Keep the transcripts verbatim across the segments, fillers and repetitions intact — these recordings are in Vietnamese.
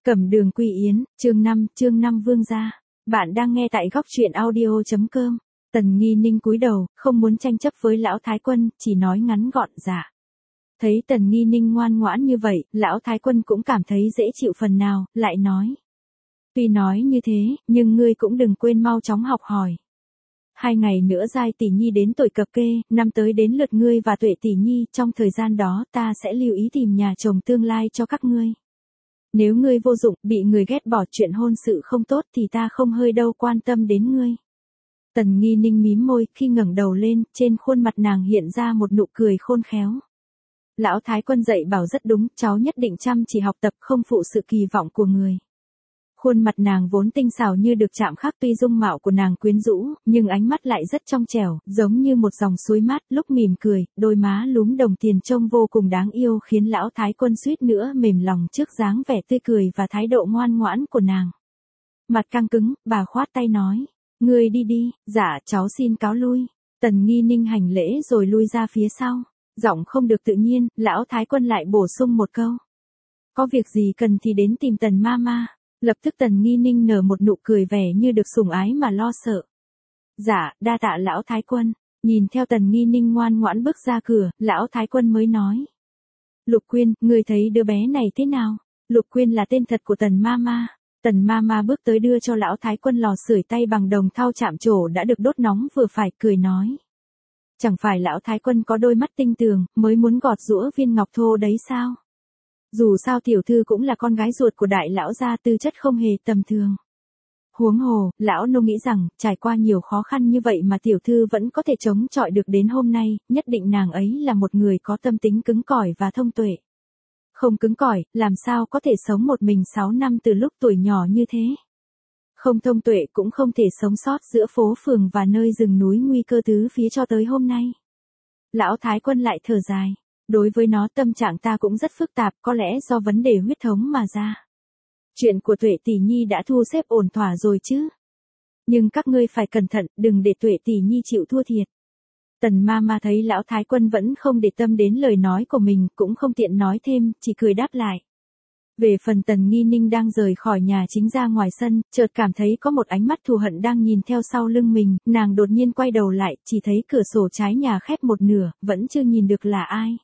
Cẩm Đường Quy Yến, chương năm, chương năm Vương gia. Bạn đang nghe tại góc truyện audio chấm com. Tần Nghi Ninh cúi đầu, không muốn tranh chấp với lão thái quân, chỉ nói ngắn gọn dạ. Thấy Tần Nghi Ninh ngoan ngoãn như vậy, lão thái quân cũng cảm thấy dễ chịu phần nào, lại nói. Tuy nói như thế, nhưng ngươi cũng đừng quên mau chóng học hỏi. Hai ngày nữa Giai tỷ nhi đến tuổi cập kê, năm tới đến lượt ngươi và Tuệ tỷ nhi, trong thời gian đó ta sẽ lưu ý tìm nhà chồng tương lai cho các ngươi. Nếu ngươi vô dụng, bị người ghét bỏ, chuyện hôn sự không tốt thì ta không hơi đâu quan tâm đến ngươi. Tần Nghi Ninh mím môi, khi ngẩng đầu lên, trên khuôn mặt nàng hiện ra một nụ cười khôn khéo. Lão thái quân dạy bảo rất đúng, cháu nhất định chăm chỉ học tập, không phụ sự kỳ vọng của người. Khuôn mặt nàng vốn tinh xảo như được chạm khắc, tuy dung mạo của nàng quyến rũ, nhưng ánh mắt lại rất trong trẻo, giống như một dòng suối mát, lúc mỉm cười, đôi má lúm đồng tiền trông vô cùng đáng yêu, khiến lão thái quân suýt nữa mềm lòng trước dáng vẻ tươi cười và thái độ ngoan ngoãn của nàng. Mặt căng cứng, bà khoát tay nói, ngươi đi đi, dạ cháu xin cáo lui. Tần Nghi Ninh hành lễ rồi lui ra phía sau, giọng không được tự nhiên, lão thái quân lại bổ sung một câu. Có việc gì cần thì đến tìm Tần ma ma. Lập tức Tần Nghi Ninh nở một nụ cười vẻ như được sủng ái mà lo sợ. Dạ, đa tạ lão thái quân. Nhìn theo Tần Nghi Ninh ngoan ngoãn bước ra cửa, lão thái quân mới nói. Lục Quyên, ngươi thấy đứa bé này thế nào? Lục Quyên là tên thật của Tần ma ma. Tần ma ma bước tới đưa cho lão thái quân lò sưởi tay bằng đồng thau chạm trổ đã được đốt nóng vừa phải, cười nói. Chẳng phải lão thái quân có đôi mắt tinh tường, mới muốn gọt giũa viên ngọc thô đấy sao? Dù sao tiểu thư cũng là con gái ruột của đại lão gia, tư chất không hề tầm thường. Huống hồ, lão nô nghĩ rằng, trải qua nhiều khó khăn như vậy mà tiểu thư vẫn có thể chống chọi được đến hôm nay, nhất định nàng ấy là một người có tâm tính cứng cỏi và thông tuệ. Không cứng cỏi, làm sao có thể sống một mình sáu năm từ lúc tuổi nhỏ như thế. Không thông tuệ cũng không thể sống sót giữa phố phường và nơi rừng núi nguy cơ tứ phía cho tới hôm nay. Lão thái quân lại thở dài. Đối với nó tâm trạng ta cũng rất phức tạp, có lẽ do vấn đề huyết thống mà ra. Chuyện của Tuệ tỷ nhi đã thu xếp ổn thỏa rồi chứ. Nhưng các ngươi phải cẩn thận, đừng để Tuệ tỷ nhi chịu thua thiệt. Tần ma ma thấy lão thái quân vẫn không để tâm đến lời nói của mình, cũng không tiện nói thêm, chỉ cười đáp lại. Về phần Tần Nghi Ninh đang rời khỏi nhà chính ra ngoài sân, chợt cảm thấy có một ánh mắt thù hận đang nhìn theo sau lưng mình, nàng đột nhiên quay đầu lại, chỉ thấy cửa sổ trái nhà khép một nửa, vẫn chưa nhìn được là ai.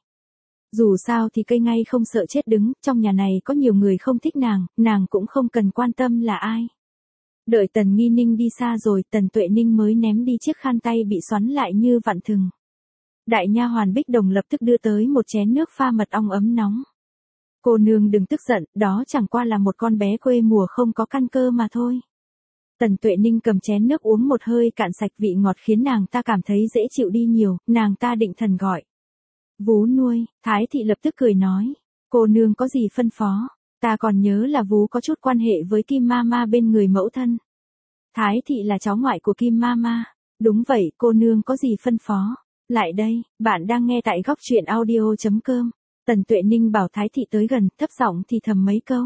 Dù sao thì cây ngay không sợ chết đứng, trong nhà này có nhiều người không thích nàng, nàng cũng không cần quan tâm là ai. Đợi Tần Nghi Ninh đi xa rồi, Tần Tuệ Ninh mới ném đi chiếc khăn tay bị xoắn lại như vặn thừng. Đại nha hoàn Bích Đồng lập tức đưa tới một chén nước pha mật ong ấm nóng. Cô nương đừng tức giận, đó chẳng qua là một con bé quê mùa không có căn cơ mà thôi. Tần Tuệ Ninh cầm chén nước uống một hơi cạn sạch, vị ngọt khiến nàng ta cảm thấy dễ chịu đi nhiều, nàng ta định thần gọi. Vú nuôi, Thái thị lập tức cười nói, cô nương có gì phân phó, ta còn nhớ là vú có chút quan hệ với Kim ma ma bên người mẫu thân. Thái thị là cháu ngoại của Kim ma ma, đúng vậy, cô nương có gì phân phó, lại đây, bạn đang nghe tại góc truyện audio chấm com. Tần Tuệ Ninh bảo Thái thị tới gần, thấp giọng thì thầm mấy câu.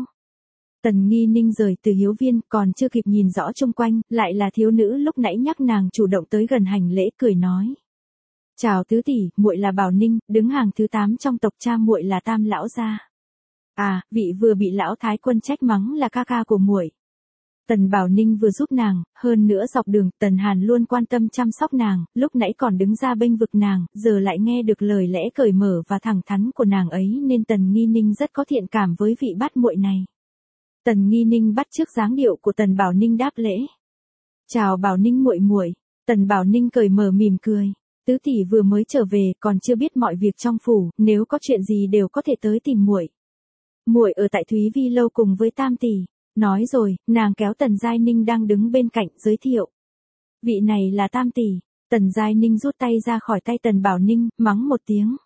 Tần Nghi Ninh rời từ hiếu viên, còn chưa kịp nhìn rõ chung quanh, lại là thiếu nữ lúc nãy nhắc nàng chủ động tới gần hành lễ, cười nói. Chào tứ tỷ, muội là Bảo Ninh, đứng hàng thứ tám trong tộc, cha muội là Tam lão gia. À, vị vừa bị lão thái quân trách mắng là ca ca của muội. Tần Bảo Ninh vừa giúp nàng, hơn nữa dọc đường, Tần Hàn luôn quan tâm chăm sóc nàng, lúc nãy còn đứng ra bênh vực nàng, giờ lại nghe được lời lẽ cởi mở và thẳng thắn của nàng ấy, nên Tần Nghi Ninh rất có thiện cảm với vị bát muội này. Tần Nghi Ninh bắt chước dáng điệu của Tần Bảo Ninh đáp lễ. Chào Bảo Ninh muội muội. Tần Bảo Ninh cởi mở mỉm cười. Tứ tỷ vừa mới trở về, còn chưa biết mọi việc trong phủ, nếu có chuyện gì đều có thể tới tìm muội. Muội ở tại Thúy Vi lâu cùng với Tam tỷ. Nói rồi, nàng kéo Tần Giai Ninh đang đứng bên cạnh, giới thiệu. Vị này là Tam tỷ. Tần Giai Ninh rút tay ra khỏi tay Tần Bảo Ninh, mắng một tiếng.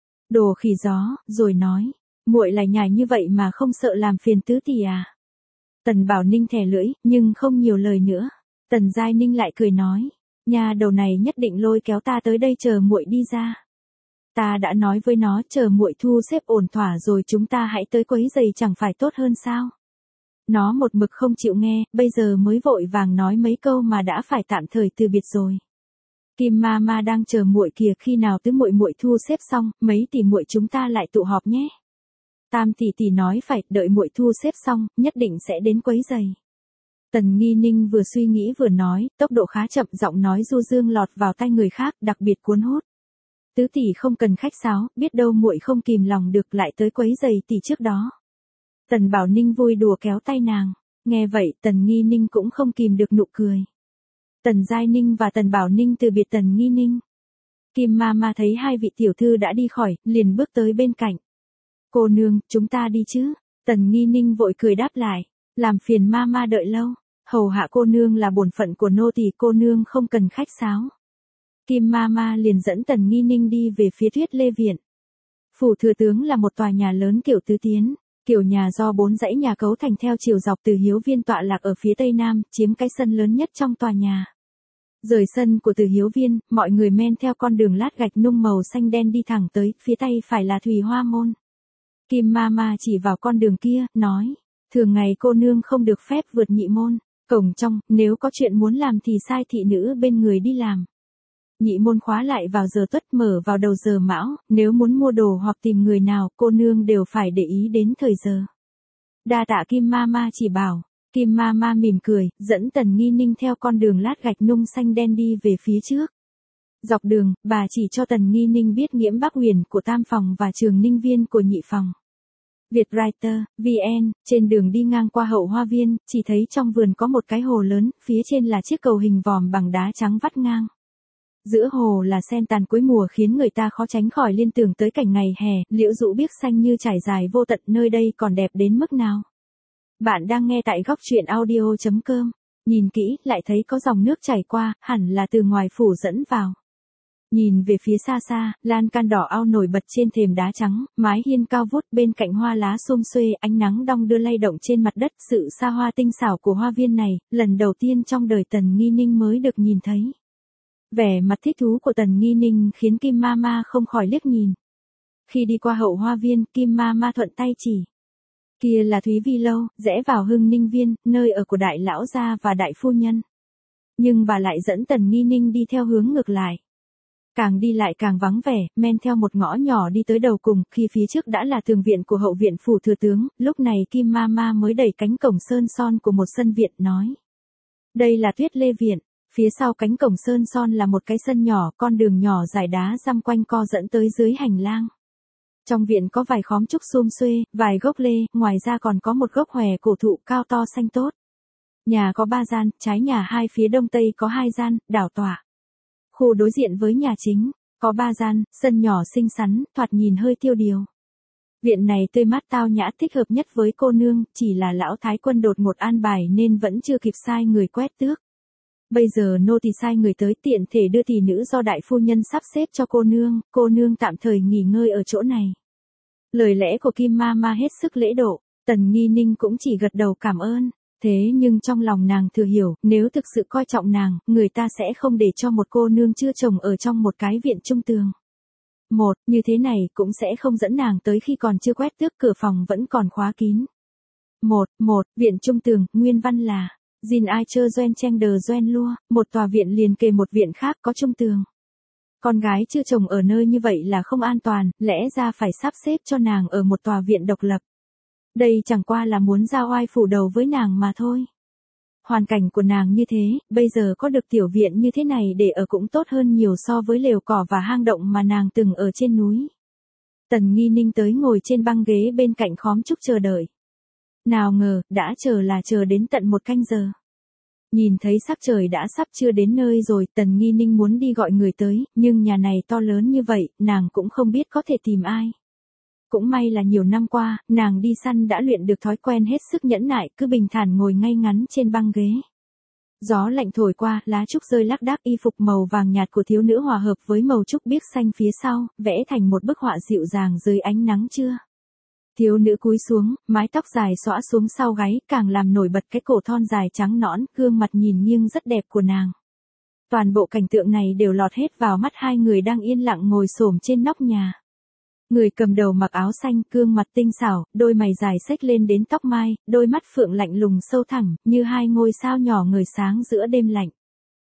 Đồ khỉ gió, rồi nói, muội lại nhài như vậy mà không sợ làm phiền tứ tỷ à? Tần Bảo Ninh thè lưỡi, nhưng không nhiều lời nữa. Tần Giai Ninh lại cười nói, nhà đầu này nhất định lôi kéo ta tới đây chờ muội đi ra. Ta đã nói với nó chờ muội thu xếp ổn thỏa rồi chúng ta hãy tới quấy giày chẳng phải tốt hơn sao? Nó một mực không chịu nghe, bây giờ mới vội vàng nói mấy câu mà đã phải tạm thời từ biệt rồi. Kim ma ma đang chờ muội kìa, khi nào tứ muội muội thu xếp xong, mấy tỷ muội chúng ta lại tụ họp nhé. Tam tỷ tỷ nói phải đợi muội thu xếp xong, nhất định sẽ đến quấy giày. Tần Nghi Ninh vừa suy nghĩ vừa nói, tốc độ khá chậm, giọng nói du dương lọt vào tai người khác, đặc biệt cuốn hút. Tứ tỷ không cần khách sáo, biết đâu muội không kìm lòng được lại tới quấy giày tỷ trước đó. Tần Bảo Ninh vui đùa kéo tay nàng, nghe vậy Tần Nghi Ninh cũng không kìm được nụ cười. Tần Giai Ninh và Tần Bảo Ninh từ biệt Tần Nghi Ninh. Kim Mama thấy hai vị tiểu thư đã đi khỏi, liền bước tới bên cạnh. Cô nương, chúng ta đi chứ? Tần Nghi Ninh vội cười đáp lại, làm phiền Mama đợi lâu, hầu hạ cô nương là bổn phận của nô tỳ, cô nương không cần khách sáo. Kim Mama liền dẫn Tần Nghi Ninh đi về phía Tuyết Lê Viện. Phủ thừa tướng là một tòa nhà lớn kiểu tứ tiến, kiểu nhà do bốn dãy nhà cấu thành theo chiều dọc từ Hiếu Viên tọa lạc ở phía tây nam, chiếm cái sân lớn nhất trong tòa nhà. Rời sân của Từ Hiếu Viên, mọi người men theo con đường lát gạch nung màu xanh đen đi thẳng tới, phía tây phải là Thùy Hoa Môn. Kim Mama chỉ vào con đường kia, nói, thường ngày cô nương không được phép vượt nhị môn, cổng trong, nếu có chuyện muốn làm thì sai thị nữ bên người đi làm. Nhị môn khóa lại vào giờ tuất, mở vào đầu giờ mão, nếu muốn mua đồ hoặc tìm người nào, cô nương đều phải để ý đến thời giờ. Đa tạ Kim Mama chỉ bảo. Kim Mama mỉm cười, dẫn Tần Nghi Ninh theo con đường lát gạch nung xanh đen đi về phía trước. Dọc đường, bà chỉ cho Tần Nghi Ninh biết Nghiễm Bắc Huyền của tam phòng và Trường Ninh Viên của nhị phòng. Vietwriter, vê en, trên đường đi ngang qua hậu hoa viên, chỉ thấy trong vườn có một cái hồ lớn, phía trên là chiếc cầu hình vòm bằng đá trắng vắt ngang. Giữa hồ là sen tàn cuối mùa khiến người ta khó tránh khỏi liên tưởng tới cảnh ngày hè, liễu dụ biếc xanh như trải dài vô tận, nơi đây còn đẹp đến mức nào. Bạn đang nghe tại góc truyện audio chấm com. Nhìn kỹ, lại thấy có dòng nước chảy qua, hẳn là từ ngoài phủ dẫn vào. Nhìn về phía xa xa, lan can đỏ ao nổi bật trên thềm đá trắng, mái hiên cao vút bên cạnh hoa lá xum xuê, ánh nắng đong đưa lay động trên mặt đất. Sự xa hoa tinh xảo của hoa viên này, lần đầu tiên trong đời Tần Nghi Ninh mới được nhìn thấy. Vẻ mặt thích thú của Tần Nghi Ninh khiến Kim Mama không khỏi liếc nhìn. Khi đi qua hậu hoa viên, Kim Mama thuận tay chỉ. Kia là Thúy Vi Lâu, rẽ vào Hưng Ninh Viên, nơi ở của đại lão gia và đại phu nhân. Nhưng bà lại dẫn Tần Nghi Ninh đi theo hướng ngược lại. Càng đi lại càng vắng vẻ, men theo một ngõ nhỏ đi tới đầu cùng, khi phía trước đã là tường viện của hậu viện phủ thừa tướng, lúc này Kim Mama mới đẩy cánh cổng sơn son của một sân viện, nói. Đây là Tuyết Lê Viện, phía sau cánh cổng sơn son là một cái sân nhỏ, con đường nhỏ dài đá răm quanh co dẫn tới dưới hành lang. Trong viện có vài khóm trúc xum xuê, vài gốc lê, ngoài ra còn có một gốc hòe cổ thụ cao to xanh tốt. Nhà có ba gian, trái nhà hai phía đông tây có hai gian, đảo tọa. Khu đối diện với nhà chính, có ba gian, sân nhỏ xinh xắn, thoạt nhìn hơi tiêu điều. Viện này tươi mát tao nhã, thích hợp nhất với cô nương, chỉ là lão thái quân đột ngột an bài nên vẫn chưa kịp sai người quét tước. Bây giờ nô tỳ sai người tới tiện thể đưa tỷ nữ do đại phu nhân sắp xếp cho cô nương, cô nương tạm thời nghỉ ngơi ở chỗ này. Lời lẽ của Kim Mama hết sức lễ độ, Tần Nghi Ninh cũng chỉ gật đầu cảm ơn. Thế nhưng trong lòng nàng thừa hiểu, nếu thực sự coi trọng nàng, người ta sẽ không để cho một cô nương chưa chồng ở trong một cái viện trung tường. Một, như thế này cũng sẽ không dẫn nàng tới khi còn chưa quét tước, cửa phòng vẫn còn khóa kín. Một, một, viện trung tường, nguyên văn là Jin ai chơ doen cheng đờ doen lua, một tòa viện liền kề một viện khác có trung tường. Con gái chưa chồng ở nơi như vậy là không an toàn, lẽ ra phải sắp xếp cho nàng ở một tòa viện độc lập. Đây chẳng qua là muốn ra oai phủ đầu với nàng mà thôi. Hoàn cảnh của nàng như thế, bây giờ có được tiểu viện như thế này để ở cũng tốt hơn nhiều so với lều cỏ và hang động mà nàng từng ở trên núi. Tần Nghi Ninh tới ngồi trên băng ghế bên cạnh khóm trúc chờ đợi. Nào ngờ, đã chờ là chờ đến tận một canh giờ. Nhìn thấy sắc trời đã sắp trưa đến nơi rồi, Tần Nghi Ninh muốn đi gọi người tới, nhưng nhà này to lớn như vậy, nàng cũng không biết có thể tìm ai. Cũng may là nhiều năm qua, nàng đi săn đã luyện được thói quen hết sức nhẫn nại, cứ bình thản ngồi ngay ngắn trên băng ghế. Gió lạnh thổi qua, lá trúc rơi lác đác, y phục màu vàng nhạt của thiếu nữ hòa hợp với màu trúc biếc xanh phía sau, vẽ thành một bức họa dịu dàng dưới ánh nắng trưa. Thiếu nữ cúi xuống, mái tóc dài xõa xuống sau gáy, càng làm nổi bật cái cổ thon dài trắng nõn, gương mặt nhìn nghiêng rất đẹp của nàng. Toàn bộ cảnh tượng này đều lọt hết vào mắt hai người đang yên lặng ngồi xổm trên nóc nhà. Người cầm đầu mặc áo xanh, gương mặt tinh xảo, đôi mày dài xếch lên đến tóc mai, đôi mắt phượng lạnh lùng sâu thẳm, như hai ngôi sao nhỏ ngời sáng giữa đêm lạnh.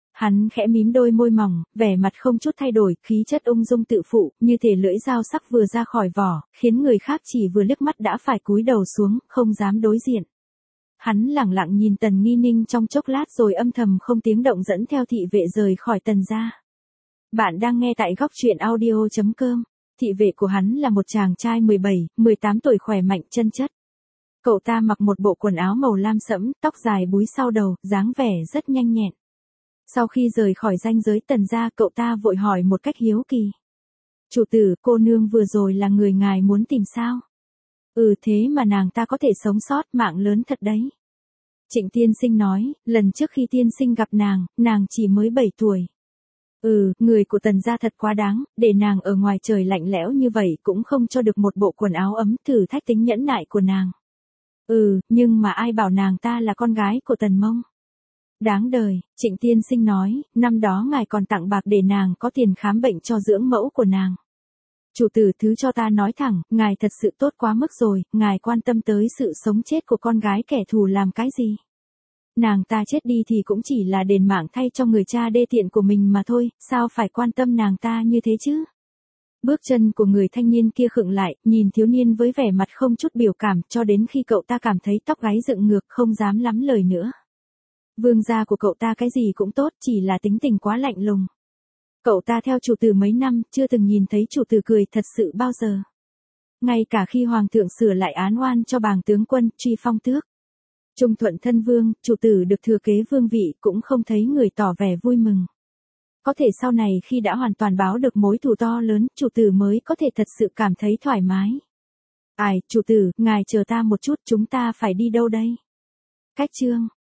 Hắn khẽ mím đôi môi mỏng, vẻ mặt không chút thay đổi, khí chất ung dung tự phụ, như thể lưỡi dao sắc vừa ra khỏi vỏ, khiến người khác chỉ vừa liếc mắt đã phải cúi đầu xuống, không dám đối diện. Hắn lẳng lặng nhìn Tần Nghi Ninh trong chốc lát rồi âm thầm không tiếng động dẫn theo thị vệ rời khỏi Tần gia. Bạn đang nghe tại góc truyện audio chấm com. Thị vệ của hắn là một chàng trai mười bảy, mười tám tuổi khỏe mạnh chân chất. Cậu ta mặc một bộ quần áo màu lam sẫm, tóc dài búi sau đầu, dáng vẻ rất nhanh nhẹn. Sau khi rời khỏi ranh giới Tần gia, cậu ta vội hỏi một cách hiếu kỳ. Chủ tử, cô nương vừa rồi là người ngài muốn tìm sao? Ừ, thế mà nàng ta có thể sống sót, mạng lớn thật đấy. Trịnh tiên sinh nói, lần trước khi tiên sinh gặp nàng, nàng chỉ mới bảy tuổi. Ừ, người của Tần gia thật quá đáng, để nàng ở ngoài trời lạnh lẽo như vậy cũng không cho được một bộ quần áo ấm, thử thách tính nhẫn nại của nàng. Ừ, nhưng mà ai bảo nàng ta là con gái của Tần Mông? Đáng đời, Trịnh tiên sinh nói, năm đó ngài còn tặng bạc để nàng có tiền khám bệnh cho dưỡng mẫu của nàng. Chủ tử, thứ cho ta nói thẳng, ngài thật sự tốt quá mức rồi, ngài quan tâm tới sự sống chết của con gái kẻ thù làm cái gì? Nàng ta chết đi thì cũng chỉ là đền mạng thay cho người cha đê tiện của mình mà thôi, sao phải quan tâm nàng ta như thế chứ? Bước chân của người thanh niên kia khựng lại, nhìn thiếu niên với vẻ mặt không chút biểu cảm, cho đến khi cậu ta cảm thấy tóc gáy dựng ngược, không dám lắm lời nữa. Vương gia của cậu ta cái gì cũng tốt, chỉ là tính tình quá lạnh lùng. Cậu ta theo chủ tử mấy năm, chưa từng nhìn thấy chủ tử cười thật sự bao giờ. Ngay cả khi hoàng thượng sửa lại án oan cho bàng tướng quân, truy phong tước, trung thuận thân vương, chủ tử được thừa kế vương vị, cũng không thấy người tỏ vẻ vui mừng. Có thể sau này khi đã hoàn toàn báo được mối thù to lớn, chủ tử mới có thể thật sự cảm thấy thoải mái. Ai, chủ tử, ngài chờ ta một chút, chúng ta phải đi đâu đây? Cách chương